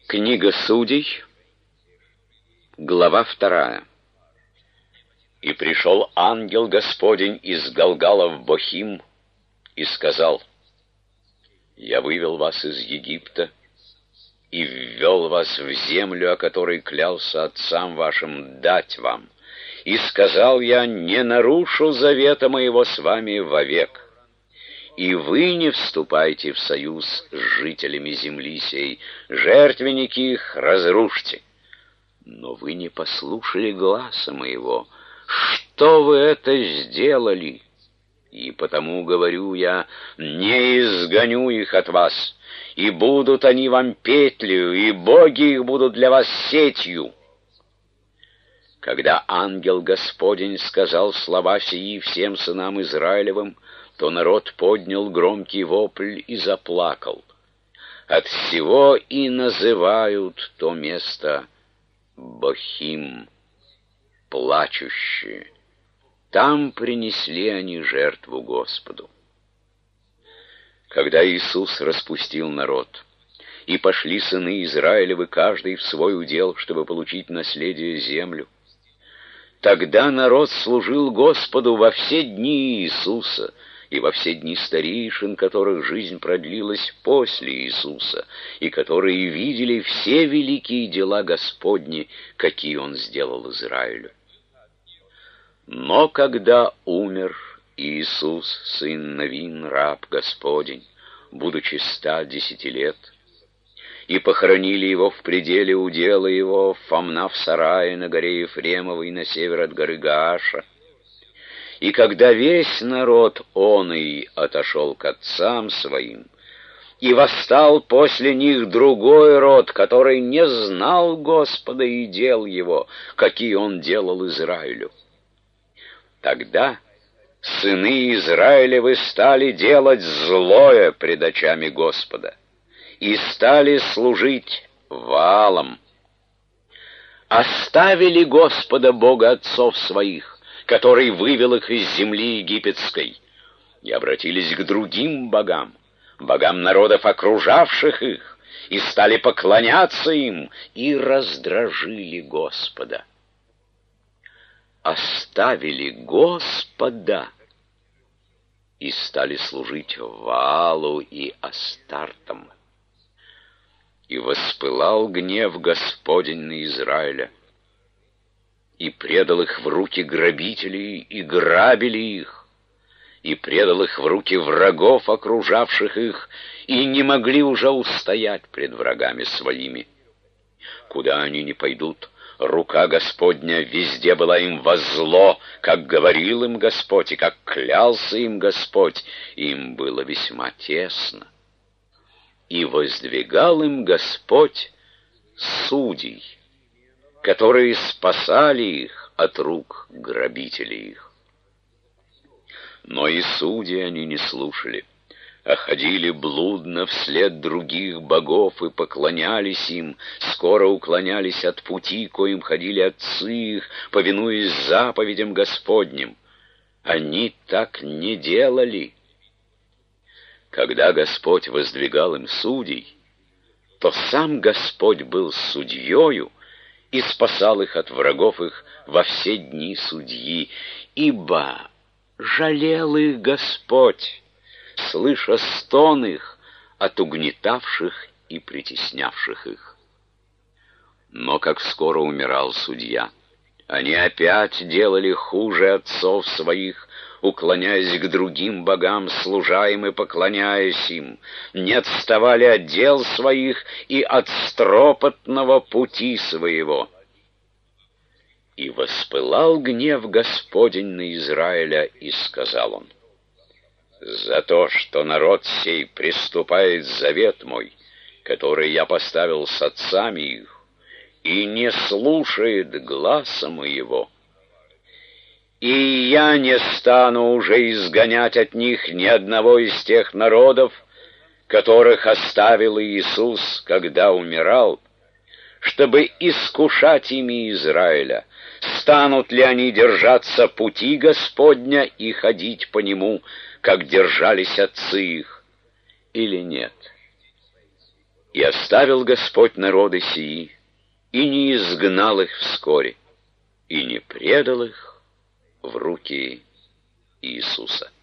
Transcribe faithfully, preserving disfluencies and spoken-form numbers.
Книга Судей, глава вторая. «И пришел ангел Господень из Галгала в Бохим и сказал: Я вывел вас из Египта и ввел вас в землю, о которой клялся отцам вашим дать вам. И сказал я: не нарушу завета моего с вами вовек. И вы не вступайте в союз с жителями земли сей, жертвенники их разрушьте. Но вы не послушали гласа моего. Что вы это сделали? И потому говорю я: не изгоню их от вас, и будут они вам петлею, и боги их будут для вас сетью». Когда ангел Господень сказал слова сии всем сынам Израилевым, то народ поднял громкий вопль и заплакал. От всего и называют то место Бохим, плачущие. Там принесли они жертву Господу. Когда Иисус распустил народ, и пошли сыны Израилевы каждый в свой удел, чтобы получить наследие землю, тогда народ служил Господу во все дни Иисуса и во все дни старейшин, которых жизнь продлилась после Иисуса, и которые видели все великие дела Господни, какие Он сделал Израилю. Но когда умер Иисус, сын Навин, раб Господень, будучи ста десяти лет, и похоронили его в пределе удела его в Фамна в сарае на горе Ефремовой на север от горы Гааша, и когда весь народ оный отошел к отцам своим, и восстал после них другой род, который не знал Господа и дел его, какие он делал Израилю, тогда сыны Израилевы стали делать злое пред очами Господа и стали служить Ваалам. Оставили Господа Бога отцов своих, который вывел их из земли египетской, и обратились к другим богам, богам народов, окружавших их, и стали поклоняться им, и раздражили Господа. Оставили Господа и стали служить Ваалу и Астартам. И воспылал гнев Господень на Израиля, и предал их в руки грабителей, и грабили их, и предал их в руки врагов, окружавших их, и не могли уже устоять пред врагами своими. Куда они ни пойдут, рука Господня везде была им во зло, как говорил им Господь, и как клялся им Господь, им было весьма тесно. И воздвигал им Господь судей, которые спасали их от рук грабителей их. Но и судьи они не слушали, а ходили блудно вслед других богов и поклонялись им, скоро уклонялись от пути, коим ходили отцы их, повинуясь заповедям Господним. Они так не делали. Когда Господь воздвигал им судей, то сам Господь был судьею и спасал их от врагов их во все дни судьи, ибо жалел их Господь, слыша стон их от угнетавших и притеснявших их. Но как скоро умирал судья, они опять делали хуже отцов своих, уклоняясь к другим богам, служа им и поклоняясь им, не отставали от дел своих и от стропотного пути своего. И воспылал гнев Господень на Израиля, и сказал он: «За то, что народ сей приступает завет мой, который я поставил с отцами их, и не слушает гласа моего, и я не стану уже изгонять от них ни одного из тех народов, которых оставил Иисус, когда умирал, чтобы искушать ими Израиля, станут ли они держаться пути Господня и ходить по нему, как держались отцы их, или нет. И оставил Господь народы сии, и не изгнал их вскоре, и не предал их в руки Иисуса.